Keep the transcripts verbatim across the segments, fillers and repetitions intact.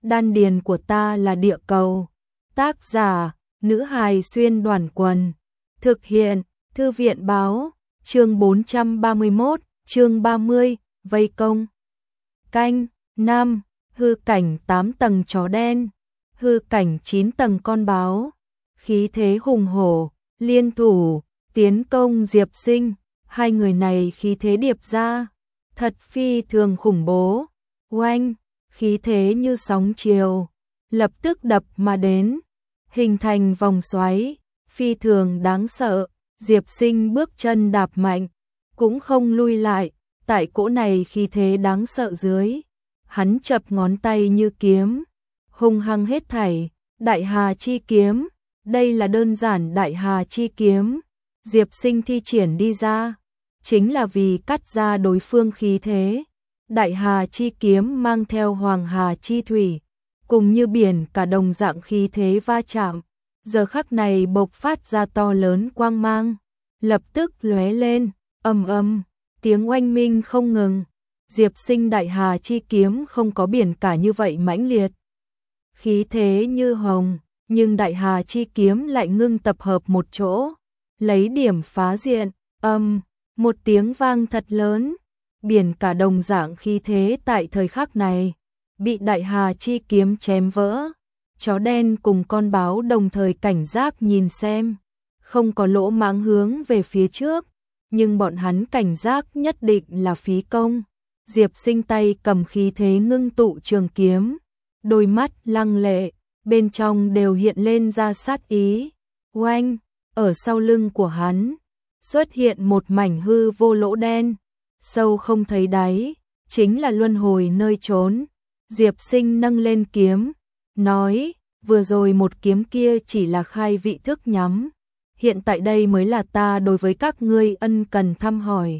đan điền của ta là địa cầu. Tác giả, nữ hài xuyên đoàn quần. Thực hiện, thư viện báo, chương bốn trăm ba mươi mốt, chương ba mươi, vây công. Canh, năm, hư cảnh tám tầng chó đen, hư cảnh chín tầng con báo. Khí thế hùng hổ, liên thủ, tiến công Diệp Sinh. Hai người này khí thế điệp ra, thật phi thường khủng bố. Oanh, khí thế như sóng chiều, lập tức đập mà đến, hình thành vòng xoáy, phi thường đáng sợ. Diệp Sinh bước chân đạp mạnh, cũng không lui lại, tại cỗ này khí thế đáng sợ dưới. Hắn chập ngón tay như kiếm, hung hăng hết thảy, Đại Hà chi kiếm, đây là đơn giản Đại Hà chi kiếm. Diệp Sinh thi triển đi ra, chính là vì cắt ra đối phương khí thế. Đại Hà chi kiếm mang theo Hoàng Hà chi thủy, cùng như biển cả đồng dạng khí thế va chạm, giờ khắc này bộc phát ra to lớn quang mang, lập tức lóe lên, ầm ầm, tiếng oanh minh không ngừng. Diệp Sinh Đại Hà chi kiếm không có biển cả như vậy mãnh liệt, khí thế như hồng, nhưng Đại Hà chi kiếm lại ngưng tập hợp một chỗ, lấy điểm phá diện, âm, một tiếng vang thật lớn. Biển cả đồng dạng khí thế tại thời khắc này bị Đại Hà chi kiếm chém vỡ. Chó đen cùng con báo đồng thời cảnh giác nhìn xem, không có lỗ mãng hướng về phía trước, nhưng bọn hắn cảnh giác nhất định là phí công. Diệp Sinh tay cầm khí thế ngưng tụ trường kiếm, đôi mắt lăng lệ, bên trong đều hiện lên ra sát ý. Oanh, ở sau lưng của hắn xuất hiện một mảnh hư vô lỗ đen, sâu không thấy đáy, chính là luân hồi nơi trốn. Diệp Sinh nâng lên kiếm, nói, vừa rồi một kiếm kia chỉ là khai vị thức nhắm, hiện tại đây mới là ta đối với các ngươi ân cần thăm hỏi.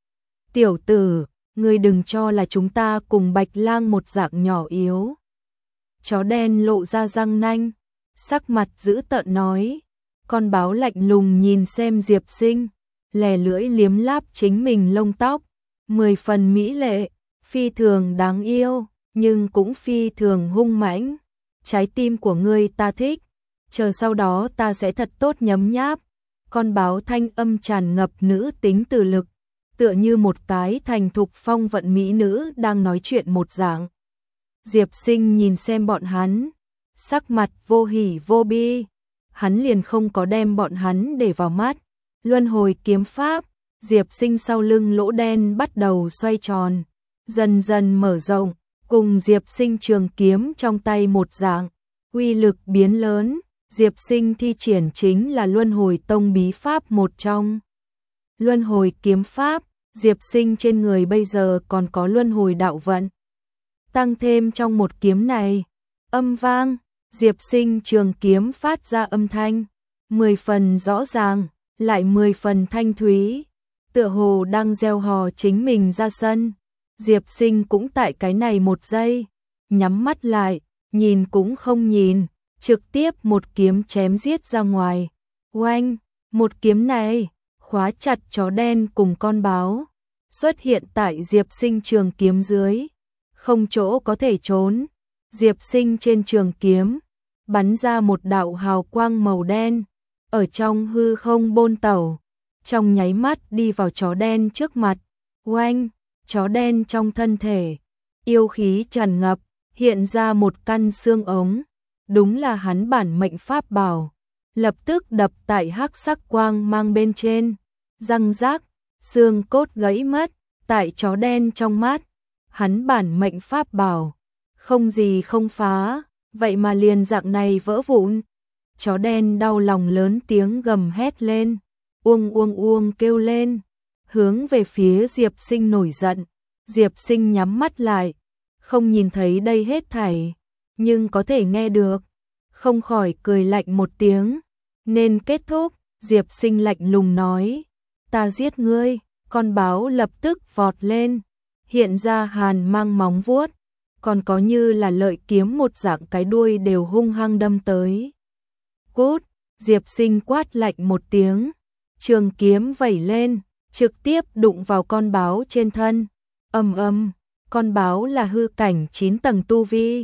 Tiểu tử, ngươi đừng cho là chúng ta cùng Bạch Lang một dạng nhỏ yếu. Chó đen lộ ra răng nanh, sắc mặt dữ tợn nói. Con báo lạnh lùng nhìn xem Diệp Sinh, lè lưỡi liếm láp chính mình lông tóc, mười phần mỹ lệ, phi thường đáng yêu, nhưng cũng phi thường hung mãnh. Trái tim của ngươi ta thích, chờ sau đó ta sẽ thật tốt nhấm nháp. Con báo thanh âm tràn ngập nữ tính từ lực, tựa như một cái thành thục phong vận mỹ nữ đang nói chuyện một dạng. Diệp Sinh nhìn xem bọn hắn, sắc mặt vô hỉ vô bi, hắn liền không có đem bọn hắn để vào mắt. Luân hồi kiếm pháp, Diệp Sinh sau lưng lỗ đen bắt đầu xoay tròn, dần dần mở rộng, cùng Diệp Sinh trường kiếm trong tay một dạng, uy lực biến lớn. Diệp Sinh thi triển chính là Luân hồi tông bí pháp một trong. Luân hồi kiếm pháp, Diệp Sinh trên người bây giờ còn có luân hồi đạo vận. Tăng thêm trong một kiếm này, âm vang, Diệp Sinh trường kiếm phát ra âm thanh, mười phần rõ ràng, lại mười phần thanh thúy, tựa hồ đang gieo hò chính mình ra sân. Diệp Sinh cũng tại cái này một giây, nhắm mắt lại, nhìn cũng không nhìn, trực tiếp một kiếm chém giết ra ngoài. Oanh, một kiếm này, khóa chặt chó đen cùng con báo, xuất hiện tại Diệp Sinh trường kiếm dưới, không chỗ có thể trốn. Diệp Sinh trên trường kiếm, bắn ra một đạo hào quang màu đen, ở trong hư không bôn tẩu, trong nháy mắt đi vào chó đen trước mặt. Oanh, chó đen trong thân thể, yêu khí tràn ngập, hiện ra một căn xương ống, đúng là hắn bản mệnh pháp bảo, lập tức đập tại hắc sắc quang mang bên trên, răng rác, xương cốt gãy mất, tại chó đen trong mắt, hắn bản mệnh pháp bảo, không gì không phá, vậy mà liền dạng này vỡ vụn. Chó đen đau lòng lớn tiếng gầm hét lên, uông uông uông kêu lên, hướng về phía Diệp Sinh nổi giận. Diệp Sinh nhắm mắt lại, không nhìn thấy đây hết thảy, nhưng có thể nghe được, không khỏi cười lạnh một tiếng. Nên kết thúc, Diệp Sinh lạnh lùng nói, ta giết ngươi. Con báo lập tức vọt lên, hiện ra hàn mang móng vuốt, còn có như là lợi kiếm một dạng cái đuôi đều hung hăng đâm tới. Cút, Diệp Sinh quát lạnh một tiếng, trường kiếm vẩy lên, trực tiếp đụng vào con báo trên thân. Ầm ầm, con báo là hư cảnh chín tầng tu vi,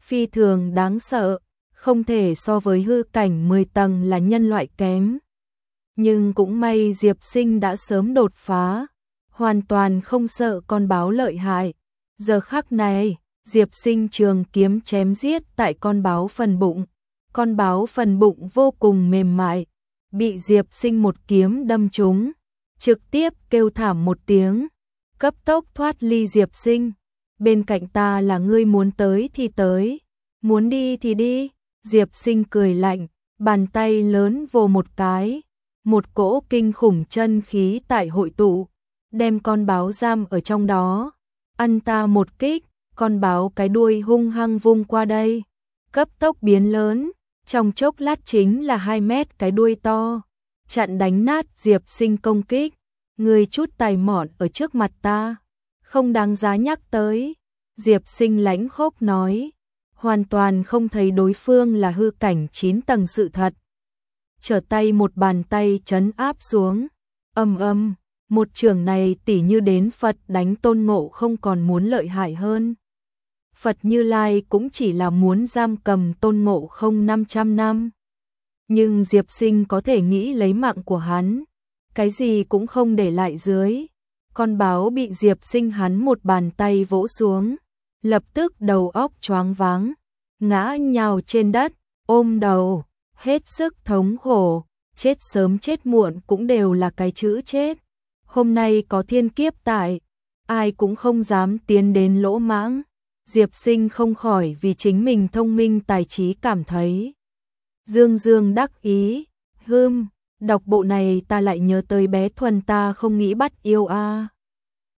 phi thường đáng sợ, không thể so với hư cảnh mười tầng là nhân loại kém. Nhưng cũng may Diệp Sinh đã sớm đột phá, hoàn toàn không sợ con báo lợi hại. Giờ khắc này, Diệp Sinh trường kiếm chém giết tại con báo phần bụng. Con báo phần bụng vô cùng mềm mại, bị Diệp Sinh một kiếm đâm trúng, trực tiếp kêu thảm một tiếng, cấp tốc thoát ly Diệp Sinh. Bên cạnh ta là ngươi muốn tới thì tới, muốn đi thì đi. Diệp Sinh cười lạnh, bàn tay lớn vồ một cái, một cỗ kinh khủng chân khí tại hội tụ, đem con báo giam ở trong đó. Ăn ta một kích, con báo cái đuôi hung hăng vung qua đây, cấp tốc biến lớn, trong chốc lát chính là hai mét cái đuôi to, chặn đánh nát Diệp Sinh công kích. Người chút tài mọn ở trước mặt ta, không đáng giá nhắc tới. Diệp Sinh lãnh khốc nói, hoàn toàn không thấy đối phương là hư cảnh chín tầng sự thật. Trở tay một bàn tay trấn áp xuống, ầm ầm, một trường này tỉ như đến Phật đánh Tôn Ngộ không còn muốn lợi hại hơn. Phật Như Lai cũng chỉ là muốn giam cầm Tôn Ngộ không năm trăm năm. Nhưng Diệp Sinh có thể nghĩ lấy mạng của hắn, cái gì cũng không để lại dưới. Con báo bị Diệp Sinh hắn một bàn tay vỗ xuống, lập tức đầu óc choáng váng, ngã nhào trên đất, ôm đầu, hết sức thống khổ, chết sớm chết muộn cũng đều là cái chữ chết. Hôm nay có thiên kiếp tại, ai cũng không dám tiến đến lỗ mãng. Diệp Sinh không khỏi vì chính mình thông minh tài trí cảm thấy dương dương đắc ý. Hừm, đọc bộ này ta lại nhớ tới bé Thuần ta không nghĩ bắt yêu a.